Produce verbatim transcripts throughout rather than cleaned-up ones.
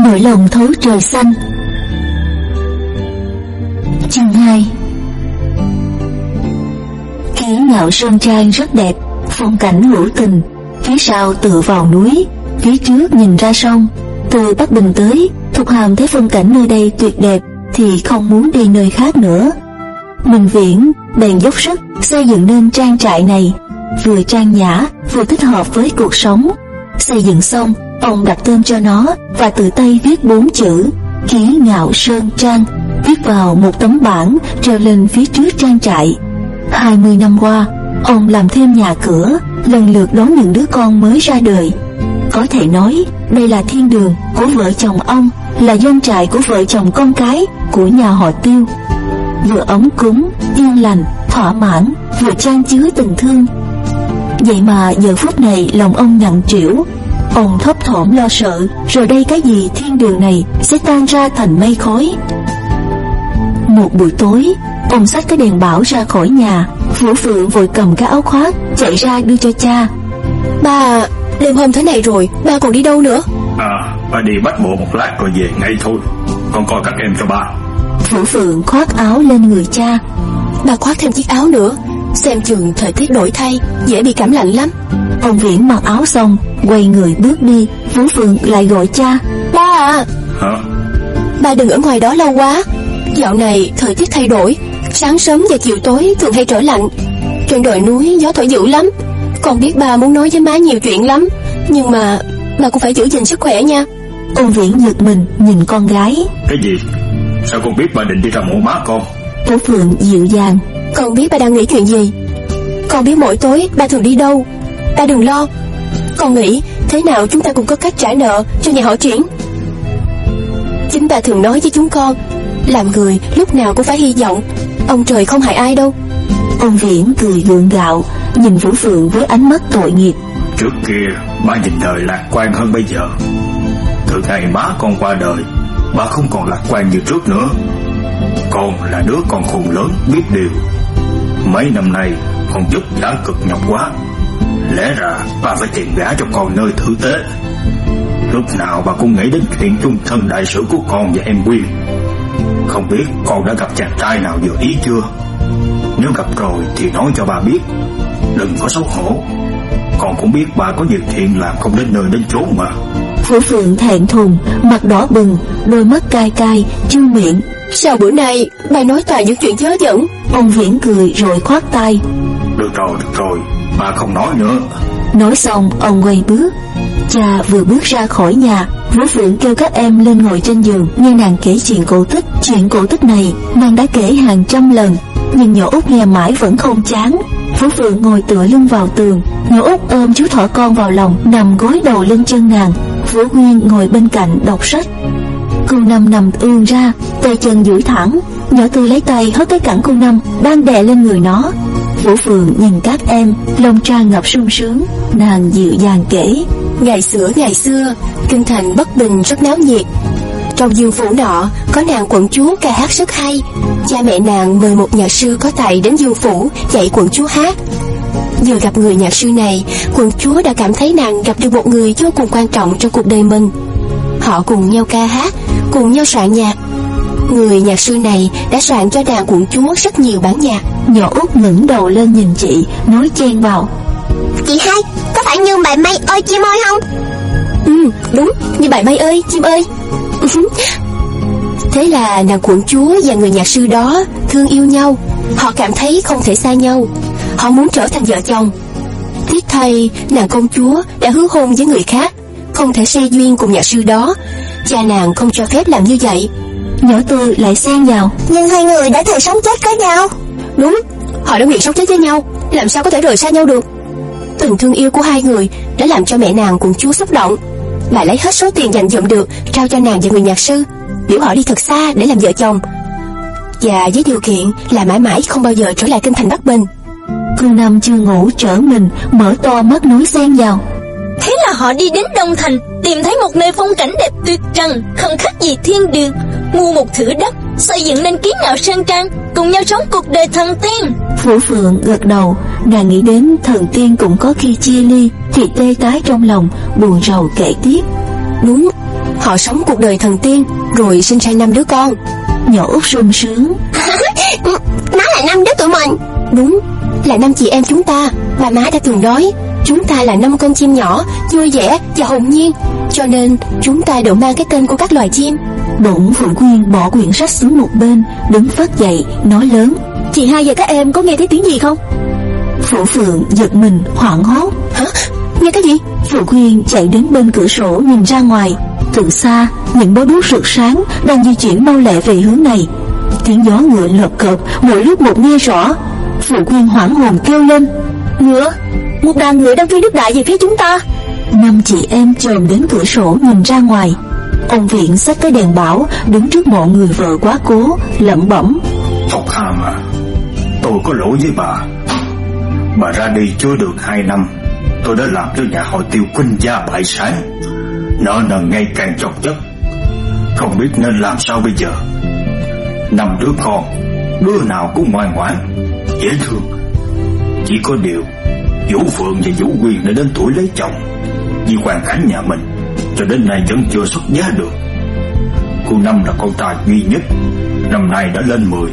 nỗi lòng thấu trời xanh. Chương hai. Kiến Ngạo Sơn Trang rất đẹp, phong cảnh hữu tình. Phía sau tựa vào núi, phía trước nhìn ra sông. Từ Bắc Bình tới, Thục Hàm thấy phong cảnh nơi đây tuyệt đẹp thì không muốn đi nơi khác nữa. Minh Viễn bèn dốc sức xây dựng nên trang trại này, vừa trang nhã vừa thích hợp với cuộc sống. Xây dựng xong, ông đặt tên cho nó và tự tay viết bốn chữ Kiến Ngạo Sơn Trang, viết vào một tấm bảng treo lên phía trước trang trại. Hai mươi năm qua, ông làm thêm nhà cửa, lần lượt đón những đứa con mới ra đời. Có thể nói đây là thiên đường của vợ chồng ông, là doanh trại của vợ chồng con cái của nhà họ Tiêu. Vừa ấm cúng, yên lành, thỏa mãn, vừa chan chứa tình thương. Vậy mà giờ phút này lòng ông nặng trĩu. Ông thấp thỏm lo sợ rồi đây cái gì thiên đường này sẽ tan ra thành mây khói. Một buổi tối, ông xách cái đèn bảo ra khỏi nhà. Vũ Phượng vội cầm cái áo khoác chạy ra đưa cho cha. Ba, đêm hôm thế này rồi, ba còn đi đâu nữa? À, ba đi bắt bộ một lát rồi về ngay thôi. Con coi các em cho ba. Vũ Phượng khoác áo lên người cha. Ba khoác thêm chiếc áo nữa, xem chừng thời tiết đổi thay, dễ bị cảm lạnh lắm. Ông Viễn mặc áo xong quay người bước đi. Vũ Phượng lại gọi cha. Ba à. Hả? Ba đừng ở ngoài đó lâu quá. Dạo này thời tiết thay đổi, sáng sớm và chiều tối thường hay trở lạnh. Trên đồi núi gió thổi dữ lắm. Con biết ba muốn nói với má nhiều chuyện lắm, nhưng mà ba cũng phải giữ gìn sức khỏe nha. Ông Viễn giật mình nhìn con gái. Cái gì? Sao con biết ba định đi ra mộ má con? Vũ Phượng dịu dàng. Con biết ba đang nghĩ chuyện gì. Con biết mỗi tối ba thường đi đâu. Ba đừng lo. Con nghĩ thế nào chúng ta cũng có cách trả nợ cho nhà họ Triển. Chính ba thường nói với chúng con, làm người lúc nào cũng phải hy vọng, ông trời không hại ai đâu. Ông Viễn cười gượng gạo, nhìn Vũ Phượng với ánh mắt tội nghiệp. Trước kia ba nhìn đời lạc quan hơn bây giờ. Từ ngày má con qua đời, ba không còn lạc quan như trước nữa. Con là đứa con khôn lớn biết điều. Mấy năm nay con giúp đã cực nhọc quá. Lẽ ra ba phải tìm gả cho con nơi tử tế. Lúc nào bà cũng nghĩ đến chuyện chung thân đại sự của con và em Quyên. Không biết con đã gặp chàng trai nào vừa ý chưa? Nếu gặp rồi thì nói cho bà biết, đừng có xấu hổ. Con cũng biết bà có nhiều chuyện làm không đến nơi đến chốn mà. Vũ Phượng thẹn thùng, mặt đỏ bừng, đôi mắt cay cay, trương miệng. Sao bữa nay bà nói toàn những chuyện dớ dẫn? Ông Viễn cười rồi khoát tay. Được rồi, được rồi, bà không nói nữa. Nói xong ông quay bước. Cha vừa bước ra khỏi nhà, Vũ Phượng kêu các em lên ngồi trên giường nghe nàng kể chuyện cổ tích. Chuyện cổ tích này nàng đã kể hàng trăm lần, nhưng nhỏ Út nghe mãi vẫn không chán. Vũ Phượng ngồi tựa lưng vào tường, nhỏ Út ôm chú thỏ con vào lòng, nằm gối đầu lên chân nàng. Vũ Nguyên ngồi bên cạnh đọc sách. Cô Năm nằm ươn ra, tay chân duỗi thẳng. Nhỏ Tư lấy tay hất cái cẳng cô Năm đang đè lên người nó. Vũ Phượng nhìn các em, lòng tràn ngập sung sướng. Nàng dịu dàng kể. Ngày xưa ngày xưa, kinh thành Bất Bình rất náo nhiệt. Trong dương phủ nọ có nàng quận chúa ca hát rất hay. Cha mẹ nàng mời một nhạc sư có tài đến dương phủ dạy quận chúa hát. Vừa gặp người nhạc sư này, quận chúa đã cảm thấy nàng gặp được một người vô cùng quan trọng trong cuộc đời mình. Họ cùng nhau ca hát, cùng nhau soạn nhạc. Người nhạc sư này đã soạn cho nàng quận chúa rất nhiều bản nhạc. Nhỏ Út ngẩng đầu lên nhìn chị, nói chen vào. Chị hai, có phải như bài Mây ơi chim ơi không? Ừ, đúng, như bài Mây ơi chim ơi. Thế là nàng quận chúa và người nhạc sư đó thương yêu nhau. Họ cảm thấy không thể xa nhau. Họ muốn trở thành vợ chồng. Tiếc thay, nàng công chúa đã hứa hôn với người khác, không thể xe duyên cùng nhạc sư đó. Cha nàng không cho phép làm như vậy. Nhỏ Tư lại xen vào. Nhưng hai người đã thề sống chết với nhau. Đúng, họ đã nguyện sống chết với nhau, làm sao có thể rời xa nhau được. Tình thương yêu của hai người đã làm cho mẹ nàng quận chúa xúc động. Bà lấy hết số tiền dành dụm được trao cho nàng và người nhạc sư, biểu họ đi thật xa để làm vợ chồng, và với điều kiện là mãi mãi không bao giờ trở lại kinh thành Bắc Bình. Cô Năm chưa ngủ trở mình, mở to mắt nói xen vào. Thế là họ đi đến Đông Thành, tìm thấy một nơi phong cảnh đẹp tuyệt trần, không khác gì thiên đường, mua một thửa đất, xây dựng nên Kiến Ngạo Sơn Trang, cùng nhau sống cuộc đời thần tiên. Vũ Phượng gật đầu, nàng nghĩ đến thần tiên cũng có khi chia ly, thì tê tái trong lòng, buồn rầu kể tiếp. Đúng, Họ sống cuộc đời thần tiên rồi sinh ra năm đứa con. Nhỏ Út sung sướng. Nó là năm đứa tụi mình. Đúng, là năm chị em chúng ta. Bà má đã từng nói chúng ta là năm con chim nhỏ, vui vẻ và hồn nhiên, cho nên chúng ta đều mang cái tên của các loài chim. Bỗng Phượng Quyên bỏ quyển sách xuống một bên, đứng phắt dậy, nói lớn: Chị hai và các em có nghe thấy tiếng gì không? Phượng Phượng giật mình hoảng hốt. Hả? Nghe cái gì? Phượng Quyên chạy đến bên cửa sổ nhìn ra ngoài. Từ xa, những bó đuốc rực sáng đang di chuyển mau lẹ về hướng này. Tiếng gió ngựa lợp cợp mỗi lúc một nghe rõ. Phượng Quyên hoảng hồn kêu lên: Ngựa! Một đàn ngựa đang phi nước đại về phía chúng ta. Năm chị em chồm đến cửa sổ nhìn ra ngoài. Ông Viện xách cái đèn bảo đứng trước mộ người vợ quá cố, lẩm bẩm: Thục Hàm à, tôi có lỗi với bà. Bà ra đi chưa được hai năm, tôi đã làm cho nhà họ Tiêu khuynh gia bại sản, nợ nần ngày càng chồng chất, không biết nên làm sao bây giờ. Năm đứa con, đứa nào cũng ngoan ngoãn, dễ thương. Chỉ có điều Vũ Phượng và Vũ Quyên đã đến tuổi lấy chồng, vì hoàn cảnh nhà mình cho đến nay vẫn chưa xuất giá được. Cô Năm là con trai duy nhất, năm nay đã lên mười.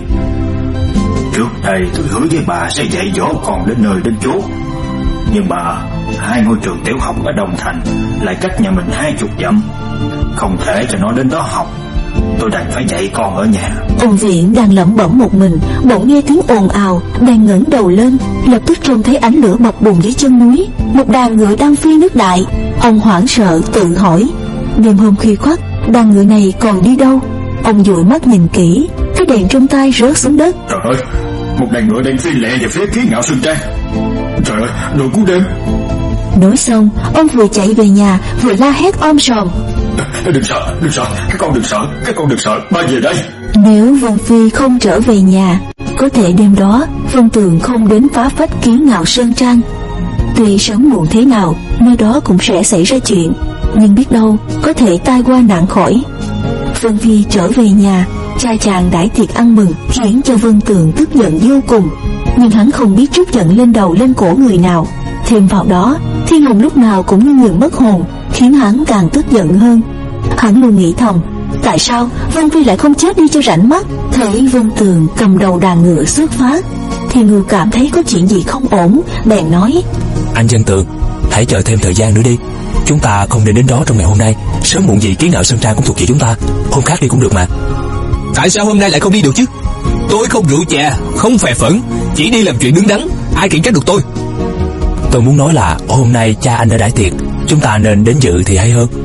Trước đây tôi hứa với bà sẽ dạy dỗ con đến nơi đến chốn, nhưng mà hai ngôi trường tiểu học ở Đông Thành lại cách nhà mình hai chục dặm, không thể cho nó đến đó học. Tôi đành phải dạy con ở nhà. Ông Viện đang lẩm bẩm một mình, bỗng nghe tiếng ồn ào, đang ngẩng đầu lên, lập tức trông thấy ánh lửa bập bùng dưới chân núi, một đàn ngựa đang phi nước đại. Ông hoảng sợ tự hỏi, đêm hôm khuya khoắt, đàn ngựa này còn đi đâu? Ông dụi mắt nhìn kỹ, cái đèn trong tay rớt xuống đất. Trời ơi, một đàn ngựa đang phi lẹ về phía Ký Ngạo Sơn Trang. Trời ơi, đội cứu đêm. Nói xong, ông vừa chạy về nhà vừa la hét om sòm: Đừng sợ, đừng sợ, các con đừng sợ, các con đừng sợ, ba về đây. Nếu Vân Phi không trở về nhà, có thể đêm đó Vân Tường không đến phá phách Ký Ngạo Sơn Trang. Tuy sớm muộn thế nào, nơi đó cũng sẽ xảy ra chuyện, nhưng biết đâu có thể tai qua nạn khỏi. Vân Phi trở về nhà, cha chàng đãi tiệc ăn mừng khiến cho Vân Tường tức giận vô cùng, nhưng hắn không biết trút giận lên đầu lên cổ người nào. Thêm vào đó, Thiên Hồng lúc nào cũng như người mất hồn, khiến hắn càng tức giận hơn. Hắn luôn nghĩ thầm, tại sao Vân Phi lại không chết đi cho rảnh mắt. Thấy Vân Tường cầm đầu đàn ngựa xuất phát, thì người cảm thấy có chuyện gì không ổn, bèn nói: Anh Vân Tường, hãy chờ thêm thời gian nữa đi. Chúng ta không nên đến đó trong ngày hôm nay, sớm muộn gì Ký Ngạo Sơn Trang cũng thuộc về chúng ta, hôm khác đi cũng được mà. Tại sao hôm nay lại không đi được chứ? Tôi không rượu chè, không phè phẫn, chỉ đi làm chuyện đứng đắn, ai kiện trách được tôi? Tôi muốn nói là hôm nay cha anh đã đãi tiệc, chúng ta nên đến dự thì hay hơn.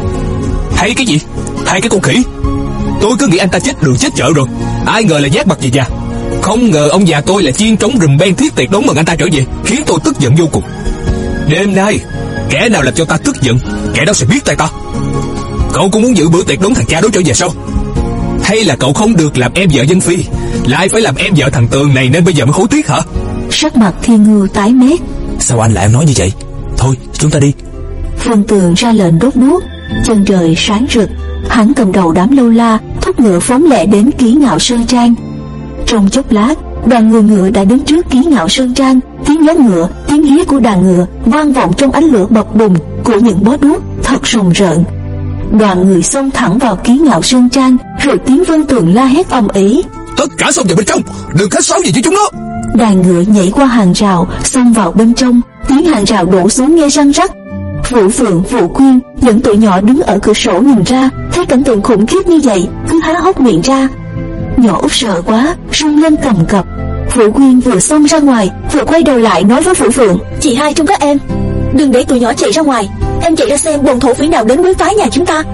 Hay cái gì? Hay cái con khỉ? Tôi cứ nghĩ anh ta chết đường chết chợ rồi, ai ngờ là giác mặt về già. Không ngờ ông già tôi là chiên trống rùm ben thiết tiệc đón mừng anh ta trở về, khiến tôi tức giận vô cùng. Đêm nay kẻ nào làm cho ta tức giận, kẻ đó sẽ biết tay ta. Cậu cũng muốn dự bữa tiệc đón thằng cha đó trở về sao? Hay là cậu không được làm em vợ Vân Phi, lại phải làm em vợ thằng Tường này nên bây giờ mới hối tiếc hả? Sắc mặt Thiên Ngưu tái mét. Sao anh lại nói như vậy? Thôi chúng ta đi. Vân Tường ra lệnh đốt đuốc. Chân trời sáng rực, hắn cầm đầu đám lâu la thúc ngựa phóng lẹ đến Ký Ngạo Sơn Trang. Trong chốc lát, đoàn người ngựa đã đến trước Ký Ngạo Sơn Trang. Tiếng gió ngựa, tiếng hí của đàn ngựa vang vọng trong ánh lửa bập bùng của những bó đuốc thật rùng rợn. Đoàn người xông thẳng vào Ký Ngạo Sơn Trang, rồi tiếng Vân Tường la hét ầm ĩ: Tất cả xông vào bên trong, đừng khách sáo gì với chúng nó. Đàn ngựa nhảy qua hàng rào, xông vào bên trong, tiếng hàng rào đổ xuống nghe răng rắc. Vũ Phượng, Vũ Quyên dẫn tụi nhỏ đứng ở cửa sổ nhìn ra, thấy cảnh tượng khủng khiếp như vậy, cứ há hốc miệng ra. Nhỏ Út sợ quá, run lên cầm cập. Vũ Quyên vừa xông ra ngoài, vừa quay đầu lại nói với Vũ Phượng: Chị hai trong các em, đừng để tụi nhỏ chạy ra ngoài, em chạy ra xem bọn thổ phỉ nào đến quấy phá nhà chúng ta.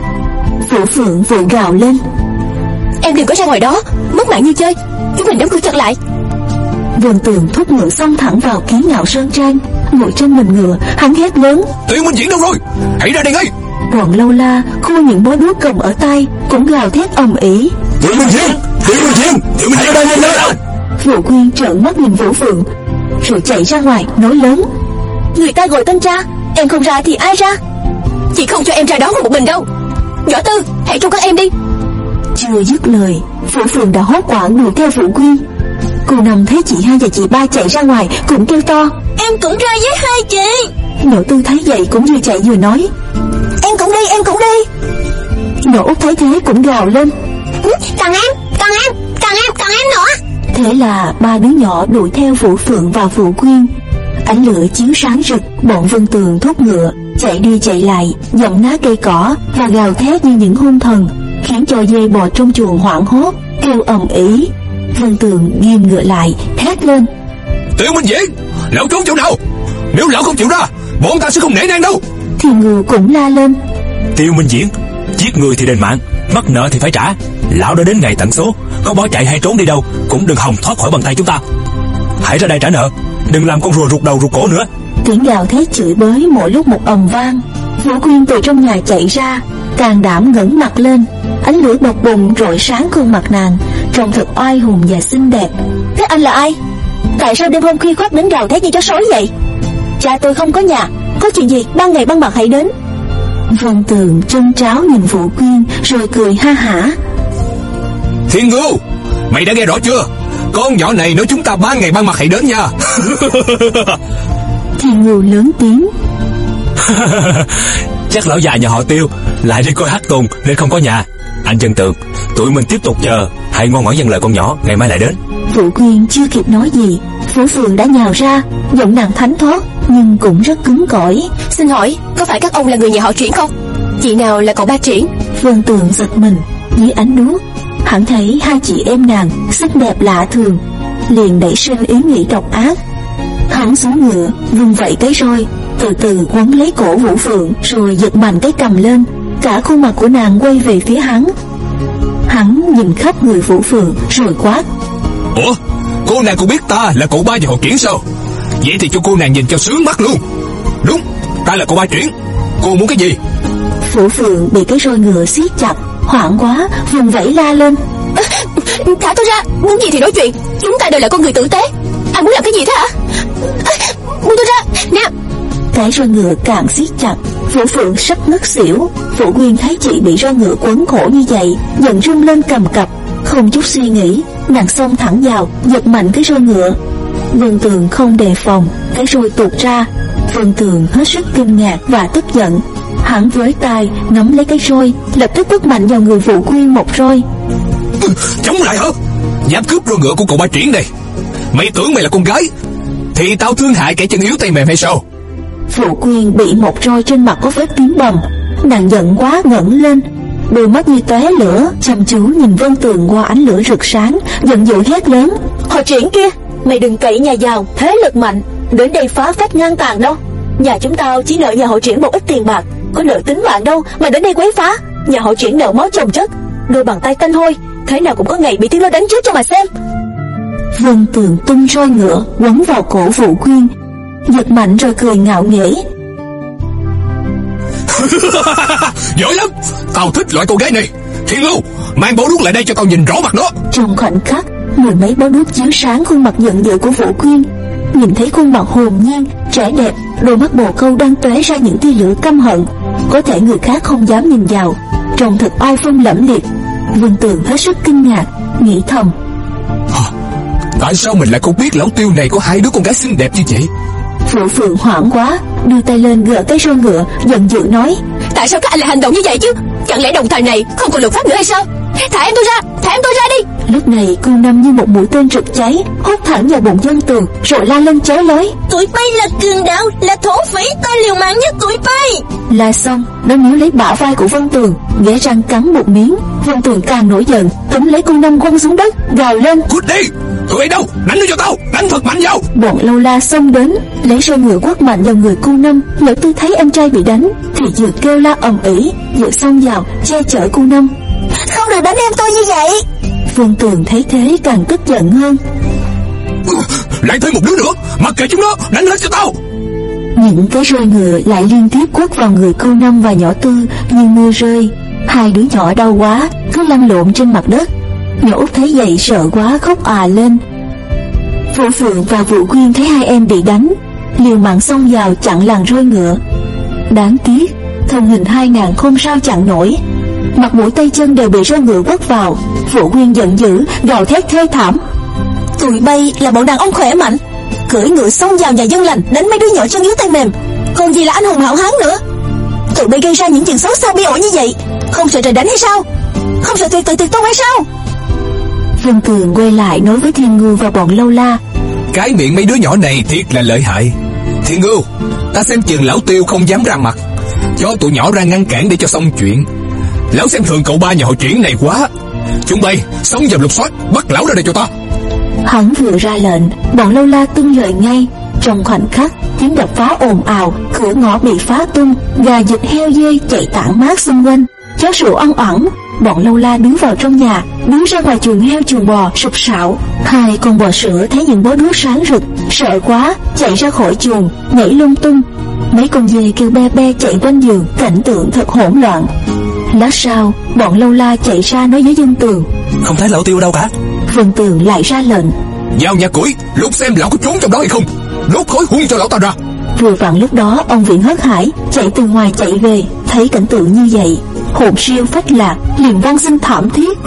Vũ Phượng vội gào lên: Em đừng có ra ngoài đó, mất mạng như chơi, chúng mình đóng cửa chặt lại. Vân Tường thúc ngựa xông thẳng vào Ký Ngạo Sơn Trang. Ngồi trên mình ngựa, hắn hét lớn: Tiểu Minh Diễn đâu rồi? Hãy ra đây ngay! Bọn lâu la khua những bó đuốc cầm ở tay cũng gào thét ầm ĩ: Tiểu Minh Diễn, Tiểu Minh Diễn, Tiểu Minh Diễn đâu nhanh lên! Vũ Quyên trợn mắt nhìn Vũ Phượng, rồi chạy ra ngoài nói lớn: Người ta gọi tên ra, em không ra thì ai ra? Chị không cho em ra đó một mình đâu. Võ Tư, hãy trông các em đi. Chưa dứt lời, Vũ Phượng đã hốt quảng đuổi theo Vũ Quyên. Cô Năm thấy chị hai và chị ba chạy ra ngoài cũng kêu to: Em cũng ra với hai chị. Nhỏ Tư thấy vậy cũng vừa chạy vừa nói: Em cũng đi, em cũng đi. Nhỏ Út thấy thế cũng gào lên. Còn em, còn em, còn em, còn em nữa. Thế là ba đứa nhỏ đuổi theo Vũ Phượng và Vũ Quyên. Ánh lửa chiếu sáng rực, bọn Vân Tường thúc ngựa chạy đi chạy lại, giọng nát cây cỏ và gào thét như những hung thần, khiến cho dê bò trong chuồng hoảng hốt kêu ầm ĩ. Vân Tường ghim ngựa lại, thét lên: Tiêu Minh Diễn, lão trốn chỗ nào? Nếu lão không chịu ra, bọn ta sẽ không nể nang đâu. Thì Ngưu cũng la lên: Tiêu Minh Diễn, giết người thì đền mạng, mắc nợ thì phải trả. Lão đã đến ngày tận số, có bỏ chạy hay trốn đi đâu cũng đừng hòng thoát khỏi bàn tay chúng ta. Hãy ra đây trả nợ, đừng làm con rùa rụt đầu rụt cổ nữa. Tiếng gào thét chửi bới mỗi lúc một ầm vang. Vũ Quyên từ trong nhà chạy ra, can đảm ngẩng mặt lên. Ánh lửa bập bùng rọi sáng khuôn mặt nàng, trông thật oai hùng và xinh đẹp. Thế anh là ai? Tại sao đêm hôm khuya khoắt đến gào thét như chó sói vậy? Cha tôi không có nhà, có chuyện gì ban ngày ban mặt hãy đến. Vân Tường trân tráo nhìn Vũ Quyên rồi cười ha hả: Thiên Ngưu, mày đã nghe rõ chưa? Con nhỏ này nói chúng ta ban ngày ban mặt hãy đến nha. Thiên Ngưu lớn tiếng: Chắc lão già nhà họ Tiêu lại đi coi hát tuồng nên không có nhà. Anh Vân Tường, tụi mình tiếp tục chờ, hãy ngoan ngoãn dâng lời con nhỏ, ngày mai lại đến. Vũ Quyên chưa kịp nói gì, Vũ Phượng đã nhào ra, giọng nàng thánh thót nhưng cũng rất cứng cỏi: Xin hỏi, có phải các ông là người nhà họ Triển không? Chị nào là cậu ba Triển? Vân Tường giật mình, dưới ánh đuốc hắn thấy hai chị em nàng xinh đẹp lạ thường, liền nảy sinh ý nghĩ độc ác. Hắn xuống ngựa, vung vẩy cái roi, từ từ quấn lấy cổ Vũ Phượng, rồi giật mạnh cái cầm lên. Cả khuôn mặt của nàng quay về phía hắn. Hắn nhìn khắp người Vũ Phượng rồi quát: Ủa, cô nàng cũng biết ta là cậu ba nhà họ Triển sao? Vậy thì cho cô nàng nhìn cho sướng mắt luôn. Đúng, ta là cậu ba Triển. Cô muốn cái gì? Vũ Phượng bị cái roi ngựa siết chặt, hoảng quá vùng vẫy la lên: À, thả tôi ra, muốn gì thì nói chuyện. Chúng ta đều là con người tử tế. Anh muốn làm cái gì thế hả? À, buông tôi ra, nè. Cái roi ngựa càng siết chặt, Vũ Phượng sắp ngất xỉu. Vũ Quyên thấy chị bị roi ngựa quấn cổ như vậy, giận rung lên cầm cập, không chút suy nghĩ, nàng xông thẳng vào, giật mạnh cái roi ngựa. Vân Tường không đề phòng, cái roi tuột ra. Vân Tường hết sức kinh ngạc và tức giận. Hắn với tay nắm lấy cái roi, lập tức quất mạnh vào người Vũ Quyên một roi. Chống lại hả? Dám cướp roi ngựa của cậu ba Triển này? Mày tưởng mày là con gái thì tao thương hại kẻ chân yếu tay mềm hay sao? Vũ Quyên bị một roi trên mặt có vết tím bầm, nàng giận quá ngẩng lên, đôi mắt như tóe lửa chăm chú nhìn Vân Tường qua ánh lửa rực sáng, giận dữ hét lớn: Họ Triển kia, mày đừng cậy nhà giàu thế lực mạnh đến đây phá phách ngang tàn đâu. Nhà chúng tao chỉ nợ nhà họ Triển một ít tiền bạc, có nợ tính mạng đâu mà đến đây quấy phá. Nhà họ Triển nợ máu chồng chất, đôi bàn tay tanh hôi, thế nào cũng có ngày bị tiếng nó đánh chết cho mà xem. Vân Tường tung roi ngựa quấn vào cổ Vũ Quyên, giật mạnh rồi cười ngạo nghễ: Giỏi lắm, tao thích loại cô gái này. Thiên Lưu, mang bó đuốc lại đây cho tao nhìn rõ mặt nó. Trong khoảnh khắc, mười mấy bó đuốc chiếu sáng khuôn mặt giận dữ của Vũ Quyên. Nhìn thấy khuôn mặt hồn nhiên, trẻ đẹp, đôi mắt bồ câu đang tóe ra những tia lửa căm hận, có thể người khác không dám nhìn vào, trông thật oai phong lẫm liệt. Vân Tường hết sức kinh ngạc, nghĩ thầm: Tại sao mình lại không biết lão Tiêu này có hai đứa con gái xinh đẹp như vậy? Vũ Phượng hoảng quá, đưa tay lên gỡ cái roi ngựa, giận dữ nói: Tại sao các anh lại hành động như vậy chứ? Chẳng lẽ đồng thời này không còn luật pháp nữa hay sao? Thả em tôi ra, thả em tôi ra đi. Lúc này cô Năm như một mũi tên rực cháy, hút thẳng vào bụng Vân Tường, rồi la lên chói lói: Tụi bay là cường đạo, là thổ phỉ, ta liều mạng với tụi bay. La xong, nó níu lấy bả vai của Vân Tường, ghé răng cắn một miếng. Vân Tường càng nổi giận, túm lấy cô Năm quăng xuống đất, gào lên: Cút đi, tụi bay đâu, đánh nó cho tao, đánh thật mạnh vào. Bọn Lâu La xông đến, lấy roi ngựa quất mạnh vào người cô Năm. Lỡ Tư thấy em trai bị đánh thì vừa kêu la ầm ĩ, vừa xông vào che chở cô Năm: Không được đánh em tôi như vậy. Vân Tường thấy thế càng tức giận hơn: Lại thêm một đứa nữa, mặc kệ chúng nó, đánh hết cho tao. Những cái roi ngựa lại liên tiếp quất vào người cô Năm và nhỏ Tư như mưa rơi. Hai đứa nhỏ đau quá, cứ lăn lộn trên mặt đất. Nhỏ Út thấy vậy sợ quá khóc òa lên. Vũ Phượng và Vũ Quyên thấy hai em bị đánh, liều mạng xông vào chặn làn roi ngựa. Đáng tiếc, thân hình hai nàng không sao chặn nổi, mặt mũi tay chân đều bị roi ngựa quất vào. Vũ Quyên giận dữ gào thét thê thảm: Tụi bay là bọn đàn ông khỏe mạnh, cưỡi ngựa xông vào nhà dân lành đánh mấy đứa nhỏ chân yếu tay mềm, còn gì là anh hùng hảo hán nữa. Tụi bay gây ra những chuyện xấu xa bi ổi như vậy, không sợ trời đánh hay sao? Không sợ tuyệt tự tuyệt tôn hay sao? Vân Tường quay lại nói với Thiên Ngưu và bọn Lâu La. Cái miệng mấy đứa nhỏ này thiệt là lợi hại. Thiên Ngưu, ta xem chừng lão Tiêu không dám ra mặt, cho tụi nhỏ ra ngăn cản để cho xong chuyện. Lão xem thường cậu ba nhà hội triển này quá. Chúng bay sống dầm lục soát, bắt lão ra đây cho ta. Hắn vừa ra lệnh, bọn Lâu La tuân lời ngay. Trong khoảnh khắc, tiếng đập phá ồn ào, cửa ngõ bị phá tung, gà vịt heo dê chạy tản mát xung quanh, chó sủa oăn oẳn. Bọn Lâu La đứng vào trong nhà, đứng ra ngoài chuồng heo chuồng bò sục sạo. Hai con bò sữa thấy những bó đuốc sáng rực, sợ quá, chạy ra khỏi chuồng, nhảy lung tung. Mấy con dê kêu be be chạy quanh giường, cảnh tượng thật hỗn loạn. Lát sau, bọn Lâu La chạy ra nói với Vân Tường. Không thấy lão Tiêu đâu cả. Vân Tường lại ra lệnh. Vào nhà củi, lúc xem lão có trốn trong đó hay không, đốt khói hun cho lão ta ra. Vừa vặn lúc đó ông Viễn hớt hải chạy từ ngoài chạy về, thấy cảnh tượng như vậy, hồn siêu phách lạc, liền van xin thảm thiết.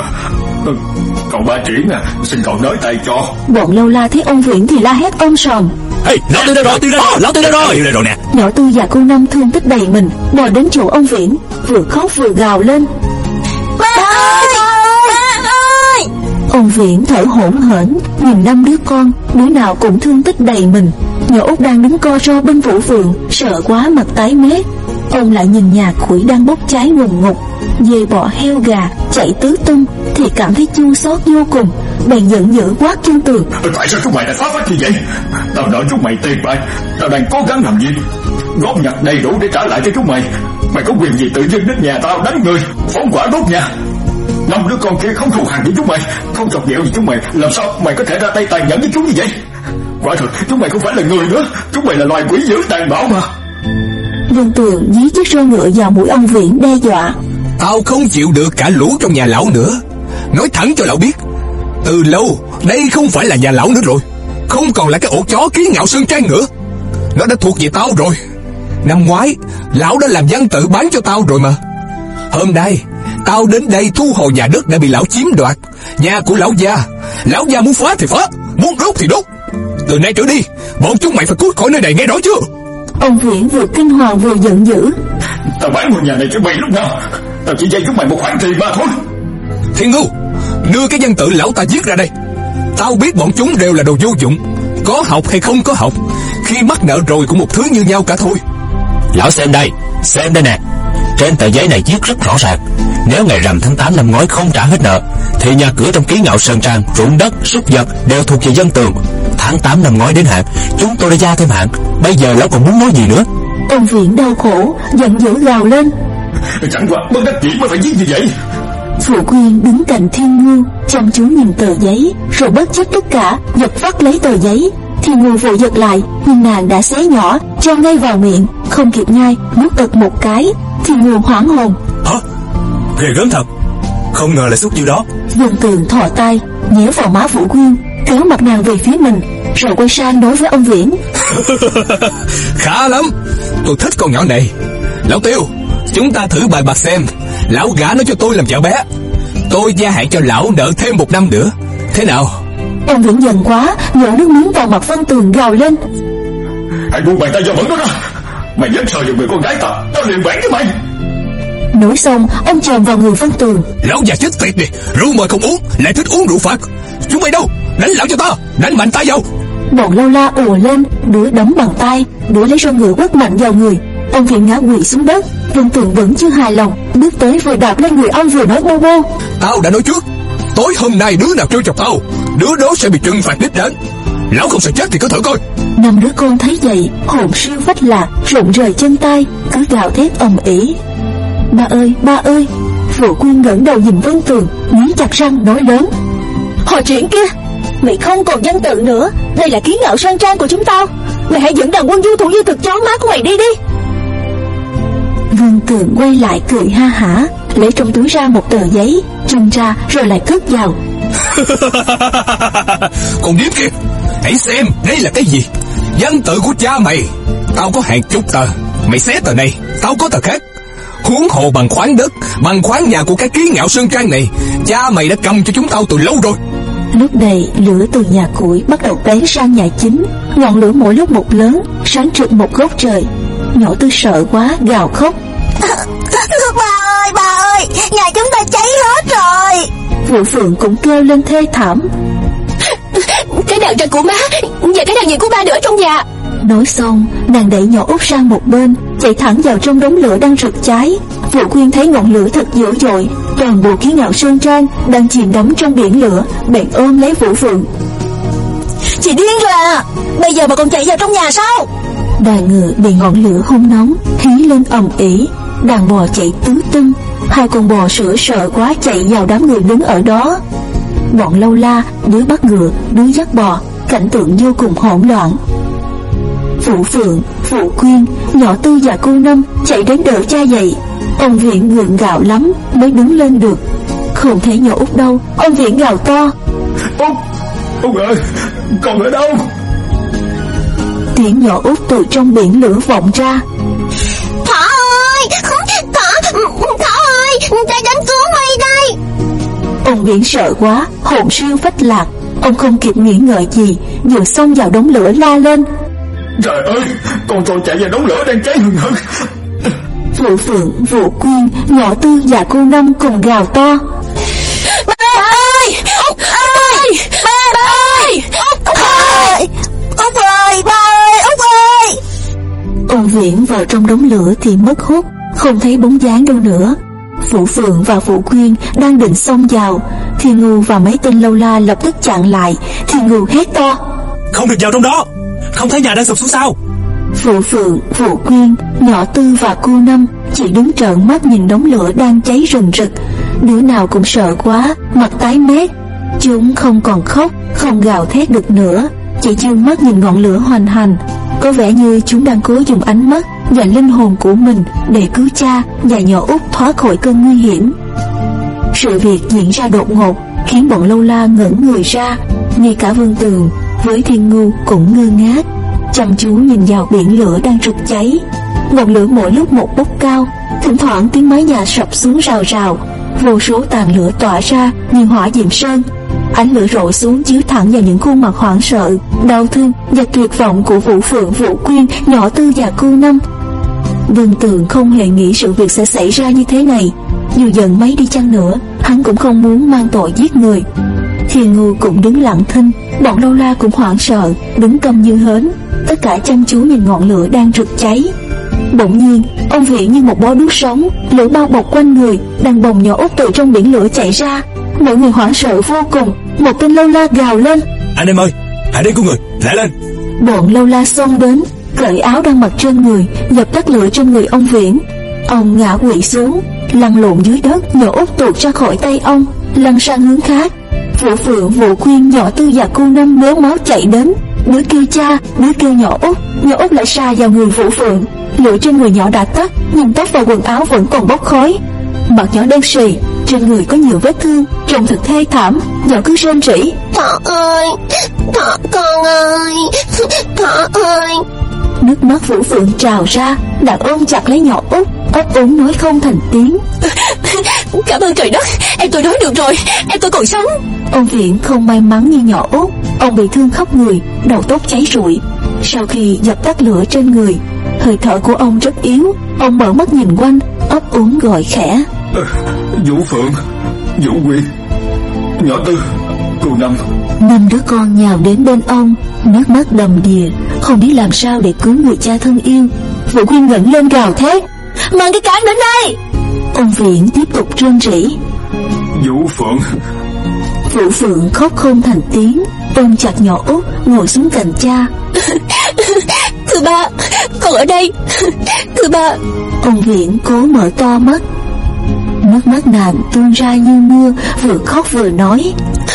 Cậu ba Triển à, xin cậu nói tay cho. Bọn Lâu La thấy ông Viễn thì la hét om sòm. Hey, lão Tiêu đây rồi, Tiêu đây rồi, lão Tiêu đây rồi, Tiêu đây rồi nè. Nhỏ Tu và cô Năm thương tích đầy mình, bò đến chỗ ông Viễn, vừa khóc vừa gào lên. Ba ơi, ba ơi. Ông Viễn thở hổn hển, nhìn năm đứa con, đứa nào cũng thương tích đầy mình. Nhỏ Út đang đứng co ro bên vũ vườn, sợ quá mặt tái mét. Ông lại nhìn nhà củi đang bốc cháy ngùn ngụt, dê bò heo gà chạy tứ tung, thì cảm thấy chua xót vô cùng, bèn giận dữ quát Vân Tường. Tại sao chúng mày lại phá phách như vậy? Tao nợ chúng mày tiền bạc, tao đang cố gắng làm việc, góp nhặt đầy đủ để trả lại cho chúng mày. Mày có quyền gì tự dưng đến nhà tao đánh người, phóng hỏa đốt nhà? Năm đứa con kia không thù hằn với chúng mày, không chọc ghẹo gì chúng mày, làm sao mày có thể ra tay tàn nhẫn với chúng như vậy? Quả thật chúng mày không phải là người nữa, chúng mày là loài quỷ dữ tàn bạo mà. Vân Tường dí chiếc roi ngựa vào mũi ông Viễn đe dọa. Tao không chịu được cả lũ trong nhà lão nữa. Nói thẳng cho lão biết, từ lâu đây không phải là nhà lão nữa rồi, không còn là cái ổ chó Ký Ngạo Sơn Trang nữa. Nó đã thuộc về tao rồi. Năm ngoái lão đã làm văn tự bán cho tao rồi mà. Hôm nay tao đến đây thu hồi nhà đất đã bị lão chiếm đoạt, nhà của lão gia. Lão gia muốn phá thì phá, muốn đốt thì đốt. Từ nay trở đi, bọn chúng mày phải cút khỏi nơi này, nghe rõ chưa? Ông Viễn vừa kinh hoàng vừa giận dữ. Tao bán ngôi nhà này cho mày lúc nào? Tao chỉ dây chúng mày một khoản tiền mà thôi. Thiên Ngưu, đưa cái văn tự lão ta viết ra đây. Tao biết bọn chúng đều là đồ vô dụng, có học hay không có học, khi mắc nợ rồi cũng một thứ như nhau cả thôi. Lão xem đây, xem đây nè. Trên tờ giấy này viết rất rõ ràng, nếu ngày rằm tháng tám năm ngoái không trả hết nợ, thì nhà cửa trong Ký Ngạo Sơn Trang, ruộng đất, súc vật đều thuộc về Vân Tường. Tháng tám năm ngoái đến hạn, chúng tôi đã gia thêm hạn. Bây giờ lão còn muốn nói gì nữa? Ông Viễn đau khổ, giận dữ gào lên. Chẳng qua bất đắc dĩ mới phải viết như vậy. Phụ Quyên đứng cạnh Thiên Ngưu, chăm chú nhìn tờ giấy, rồi bất chấp tất cả giật phát lấy tờ giấy. Thiên Ngưu vội giật lại, nhưng nàng đã xé nhỏ, cho ngay vào miệng, không kịp nhai, nuốt ực một cái. Thiên Ngưu hoảng hồn. Hả? Ghê gớm thật, không ngờ là xúc như đó. Vân Tường thò tay nhéo vào má Phụ Quyên, kéo mặt nàng về phía mình, rồi quay sang đối với ông Viễn. Khá lắm, tôi thích con nhỏ này. Lão Tiêu, chúng ta thử bài bạc xem, lão gả nó cho tôi làm vợ bé, tôi gia hạn cho lão nợ thêm một năm nữa, thế nào? Ông Viễn giận quá, nhổ nước miếng vào mặt Vân Tường gào lên. Hãy buông bàn tay dơ bẩn đó ra. Mày dám sờ vào người con gái tao, tao liền bắn với mày. Nói xong, ông chồm vào người Vân Tường. Lão già chết tiệt đi, rượu mời không uống, lại thích uống rượu phạt. Chúng mày đâu, đánh lão cho ta, đánh mạnh tay vào. Bọn Lâu La ùa lên, đứa đấm bằng tay, đứa lấy roi ngựa quất mạnh vào người. Ông Viễn ngã quỵ xuống đất. Vân Tường vẫn chưa hài lòng, bước tới vừa đạp lên người ông vừa nói bô bô. Tao đã nói trước, tối hôm nay đứa nào trêu chọc tao, đứa đó sẽ bị trừng phạt đích đến. Lão không sợ chết thì cứ thử coi. Năm đứa con thấy vậy, hồn siêu phách lạc, rụng rời chân tay, cứ gào thét ầm ĩ. Ba ơi, ba ơi! Phụ Quyên ngẩng đầu nhìn Vân Tường, nghiến chặt răng nói lớn. Họ Triển kia, mày không còn văn tự nữa, đây là Ký Ngạo Sơn Trang của chúng tao, mày hãy dẫn đàn quân du thủ như thực chó má của mày đi đi. Vân Tường quay lại cười ha hả, lấy trong túi ra một tờ giấy, trưng ra rồi lại cất vào. Còn điếm kia, hãy xem đây là cái gì. Văn tự của cha mày. Tao có hàng chục tờ, mày xé tờ này, tao có tờ khác. Huống hồ bằng khoáng đất, bằng khoáng nhà của cái Ký Ngạo Sơn Trang này, cha mày đã cầm cho chúng tao từ lâu rồi. Lúc này lửa từ nhà củi bắt đầu bén sang nhà chính, ngọn lửa mỗi lúc một lớn, sáng rực một góc trời. Nhỏ Tư sợ quá gào khóc. Bà ơi, bà ơi, nhà chúng ta cháy hết rồi. Vũ Phượng cũng kêu lên thê thảm. Cái nào ra của má, và cái nào gì của ba nữa trong nhà. Nói xong, nàng đẩy nhỏ Út sang một bên, chạy thẳng vào trong đống lửa đang rực cháy. Vũ Quyên thấy ngọn lửa thật dữ dội, toàn bộ Kiến Ngạo Sơn Trang đang chìm đắm trong biển lửa, bèn ôm lấy Vũ Phượng. Chị điên rồi à, bây giờ mà còn chạy vào trong nhà sao? Đàn ngựa bị ngọn lửa hung nóng hí lên ầm ĩ, đàn bò chạy tứ tung, hai con bò sữa sợ quá chạy vào đám người đứng ở đó. Bọn Lâu La, đứa bắt ngựa, đứa dắt bò, cảnh tượng vô cùng hỗn loạn. Vũ Phượng, Vũ Quyên, nhỏ Tư và cô Năm chạy đến đỡ cha dậy. Ông Viện gượng gạo lắm mới đứng lên được. Không thấy nhỏ Út đâu, ông Viện gào to. Út, Út ơi, con ở đâu? Tiếng nhỏ Út từ trong biển lửa vọng ra. Thỏ ơi, Thỏ, Thỏ ơi, ta đến cứu mày đây. Ông Viện sợ quá, hồn siêu phách lạc. Ông không kịp nghĩ ngợi gì, vừa xông vào đống lửa la lên. Trời ơi, con tôi chạy vào đống lửa đang cháy hừng hực. Vũ Phượng, Vũ Quyên, nhỏ Tư và cô Năm cùng gào to. Ba ơi, Út ơi, ba ơi, Út ơi, Út ơi, ba ơi, Út ơi. Ông Viễn vào trong đống lửa thì mất hút, không thấy bóng dáng đâu nữa. Vũ Phượng và Vũ Quyên đang định xông vào, Thiên Ngưu và mấy tên Lâu La lập tức chặn lại. Thiên Ngưu hét to. Không được vào trong đó, không thấy nhà đang sụp xuống sao? Vũ Phượng, Vũ Quyên, nhỏ Tư và cô Năm chỉ đứng trợn mắt nhìn đống lửa đang cháy rừng rực. Đứa nào cũng sợ quá, mặt tái mét. Chúng không còn khóc, không gào thét được nữa, chỉ trừng mắt nhìn ngọn lửa hoành hành. Có vẻ như chúng đang cố dùng ánh mắt và linh hồn của mình để cứu cha và nhỏ Út thoát khỏi cơn nguy hiểm. Sự việc diễn ra đột ngột khiến bọn Lâu La ngẩn người ra, ngay cả Vương Tường với Thiên Ngưu cũng ngơ ngác, chăm chú nhìn vào biển lửa đang rực cháy. Ngọn lửa mỗi lúc một bốc cao, thỉnh thoảng tiếng mái nhà sập xuống rào rào, vô số tàn lửa tỏa ra như hỏa diệm sơn. Ánh lửa rộ xuống chiếu thẳng vào những khuôn mặt hoảng sợ, đau thương và tuyệt vọng của Vũ Phượng, Vũ Quyên, nhỏ Tư và cô Năm. Vương Tường không hề nghĩ sự việc sẽ xảy ra như thế này. Dù giận mấy đi chăng nữa, hắn cũng không muốn mang tội giết người. Thiên Ngưu cũng đứng lặng thinh, bọn Lâu La cũng hoảng sợ, đứng câm như hến, tất cả chăm chú nhìn ngọn lửa đang rực cháy. Bỗng nhiên, ông Viện như một bó đuốc sống, lửa bao bọc quanh người, đang bồng nhỏ Út từ trong biển lửa chạy ra. Mọi người hoảng sợ vô cùng. Một tên Lâu La gào lên. Anh em ơi, hãy đến cứu người, lại lên. Bọn Lâu La xông đến, cởi áo đang mặc trên người, dập tắt lửa trên người ông Viễn. Ông ngã quỵ xuống, lăn lộn dưới đất, nhỏ Út tuột ra khỏi tay ông, lăn sang hướng khác. Vũ Phượng, Vũ Quyên, nhỏ Tư và cô Năm mếu máu chạy đến, đứa kêu cha, đứa kêu nhỏ Út. Nhỏ Út lại sa vào người Vũ Phượng, lửa trên người nhỏ đã tắt, nhưng tóc và quần áo vẫn còn bốc khói. Mặt nhỏ đen sì, trên người có nhiều vết thương, trông thật thê thảm. Nhỏ cứ rên rỉ. Thỏ ơi, Thỏ con ơi, Thỏ ơi. Nước mắt Vũ Phượng trào ra, đã ôm chặt lấy nhỏ Út, ấp úng nói không thành tiếng. Cảm ơn trời đất, em tôi nói được rồi, em tôi còn sống. Ông Viện không may mắn như nhỏ Út, ông bị thương khắp người, đầu tóc cháy rụi. Sau khi dập tắt lửa trên người, hơi thở của ông rất yếu. Ông mở mắt nhìn quanh, ấp úng gọi khẽ. À, Vũ Phượng, Vũ Quyên, nhỏ Tư, cô Năm. Năm đứa con nhào đến bên ông, nước mắt đầm đìa, không biết làm sao để cứu người cha thân yêu. Vũ Quyên ngẩng lên gào thét. Mang cái cán đến đây. Ông Viện tiếp tục rên rỉ. Vũ Phượng. Vũ Phượng khóc không thành tiếng, ôm chặt nhỏ Út, ngồi xuống cạnh cha. Thưa ba, con ở đây. Thưa ba. Ông Viện cố mở to mắt. Nước mắt nàng tuôn ra như mưa, vừa khóc vừa nói.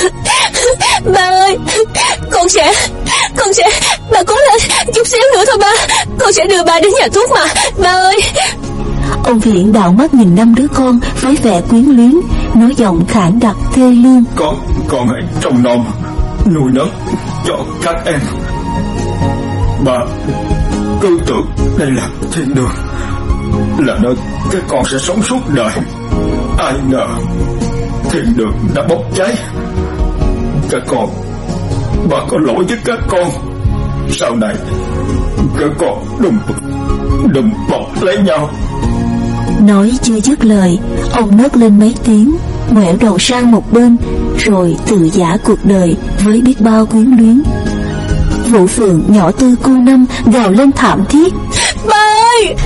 Ba ơi, con sẽ, con sẽ, ba cố lên, chút xíu nữa thôi ba, con sẽ đưa ba đến nhà thuốc mà, ba ơi. Ông Viện đảo mắt nhìn năm đứa con với vẻ quyến luyến, nói giọng khản đặc thê lương. Con, con hãy trông nom, nuôi nấng cho các em. Bà cứ tưởng đây là thiên đường, là nơi các con sẽ sống suốt đời. Ai ngờ thiên đường đã bốc cháy. Các con, bà có lỗi với các con. Sau này các con đừng đừng bọc lấy nhau. Nói chưa dứt lời, ông nấc lên mấy tiếng, ngoẹo đầu sang một bên, rồi từ giã cuộc đời với biết bao quyến luyến. Vũ Phượng nhỏ tư cô năm gào lên thảm thiết: Ba ơi!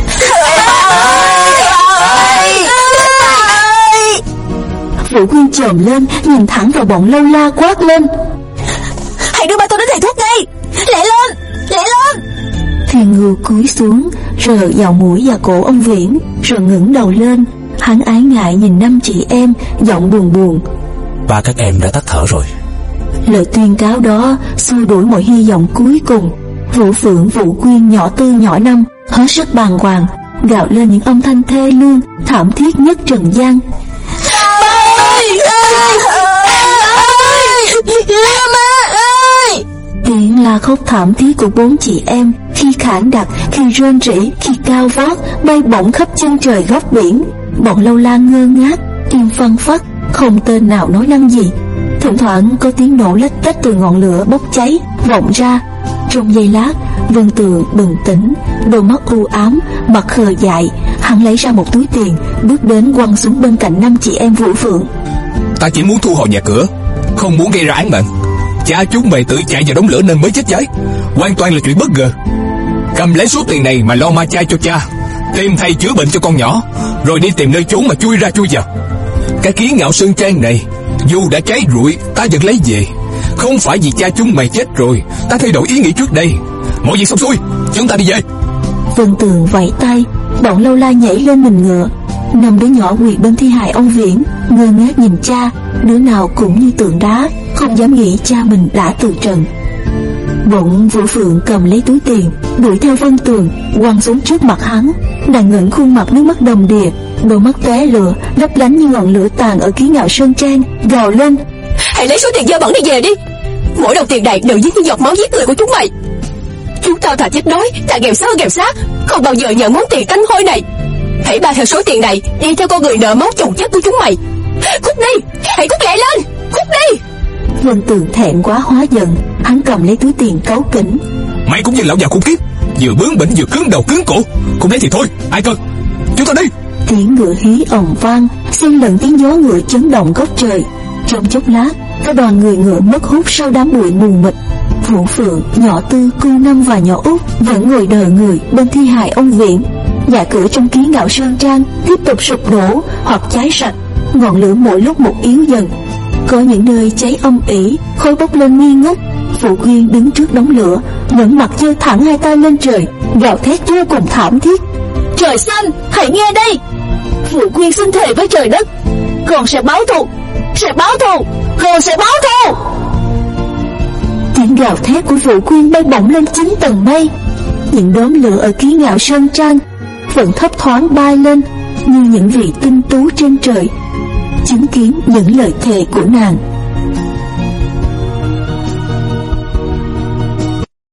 Vũ Quyên chồm lên, nhìn thẳng vào bọn Lâu La quát lên: Hãy đưa ba tôi đến thầy thuốc ngay! Lẹ lên! Lẹ lên! Thiên Ngưu cúi xuống, rờ vào mũi và cổ ông Viễn, rồi ngẩng đầu lên. Hắn ái ngại nhìn năm chị em, giọng buồn buồn: Ba các em đã tắt thở rồi. Lời tuyên cáo đó xua đuổi mọi hy vọng cuối cùng. Vũ Phượng, Vũ Quyên, nhỏ tư, nhỏ năm hết sức bàng hoàng, gào lên những âm thanh thê lương, thảm thiết nhất trần gian: Tiếng la khóc thảm thiết của bốn chị em, khi khản đặc, khi rên rỉ, khi cao vót, bay bổng khắp chân trời góc biển. Bọn Lâu La ngơ ngác, im phăng phắc, không tên nào nói năng gì. Thỉnh thoảng có tiếng nổ lách tách từ ngọn lửa bốc cháy vọng ra. Trong giây lát, Vân Tường bừng tỉnh, đôi mắt u ám, mặt khờ dại. Hắn lấy ra một túi tiền, bước đến quăng xuống bên cạnh năm chị em Vũ Phượng. Ta chỉ muốn thu hồi nhà cửa, không muốn gây ra án mạng. Cha chúng mày tự chạy vào đống lửa nên mới chết cháy, hoàn toàn là chuyện bất ngờ. Cầm lấy số tiền này mà lo ma chay cho cha, tìm thầy chữa bệnh cho con nhỏ, rồi đi tìm nơi trốn mà chui ra chui vào. Cái kiến ngạo sơn trang này dù đã cháy rụi, ta vẫn lấy về. Không phải vì cha chúng mày chết rồi ta thay đổi ý nghĩ trước đây. Mọi việc xong xuôi, chúng ta đi về. Vân Tường vẫy tay, bọn Lâu La nhảy lên mình ngựa. Năm đứa nhỏ quỳ bên thi hài ông Viễn, ngơ ngác nhìn cha, đứa nào cũng như tượng đá, không dám nghĩ cha mình đã từ trần. Bỗng Vũ Phượng cầm lấy túi tiền, đuổi theo Vân Tường, quăng xuống trước mặt hắn. Nàng ngẩng khuôn mặt nước mắt đầm đìa, đôi mắt tóe lửa lấp lánh như ngọn lửa tàn ở Ký Ngạo Sơn Trang, gào lên: Hãy lấy số tiền dơ bẩn này về đi. Mỗi đồng tiền này đều dính những giọt máu giết người của chúng mày. Chúng tao thà chết đói, thà nghèo sơ nghèo xác, không bao giờ nhận món tiền tanh hôi này. Hãy ba theo số tiền này đi theo con người nợ máu chồng chất của chúng mày. Cút đi, hãy cút lẹ lên, cút đi. Vân Tường thẹn quá hóa giận, hắn cầm lấy túi tiền cáu kỉnh: Mày cũng như lão già khủng khiếp, vừa bướng bỉnh vừa cứng đầu cứng cổ. Không lấy thì thôi, ai cần, chúng ta đi. Tiếng ngựa hí ầm vang, xen lẫn tiếng gió ngựa chấn động góc trời. Trong chốc lát, cả đoàn người ngựa mất hút sau đám bụi mù mịt. Vũ Phượng, nhỏ tư, cô năm và nhỏ út vẫn ngồi đợi người bên thi hài ông Viễn. Nhà cửa trong Ký Ngạo Sơn Trang tiếp tục sụp đổ hoặc cháy sạch, ngọn lửa mỗi lúc một yếu dần. Có những nơi cháy âm ỉ, khói bốc lên nghi ngút. Phụ Quyên đứng trước đống lửa, ngẩng mặt giơ thẳng hai tay lên trời, gào thét vô cùng thảm thiết: Trời xanh, hãy nghe đây! Phụ Quyên xin thề với trời đất, con sẽ báo thù, sẽ báo thù, con sẽ báo thù. Tiếng gào thét của Phụ Quyên bay bổng lên chín tầng mây. Những đốm lửa ở Ký Ngạo Sơn Trang vẫn thấp thoáng bay lên như những vị tinh tú trên trời, chứng kiến những lời thề của nàng.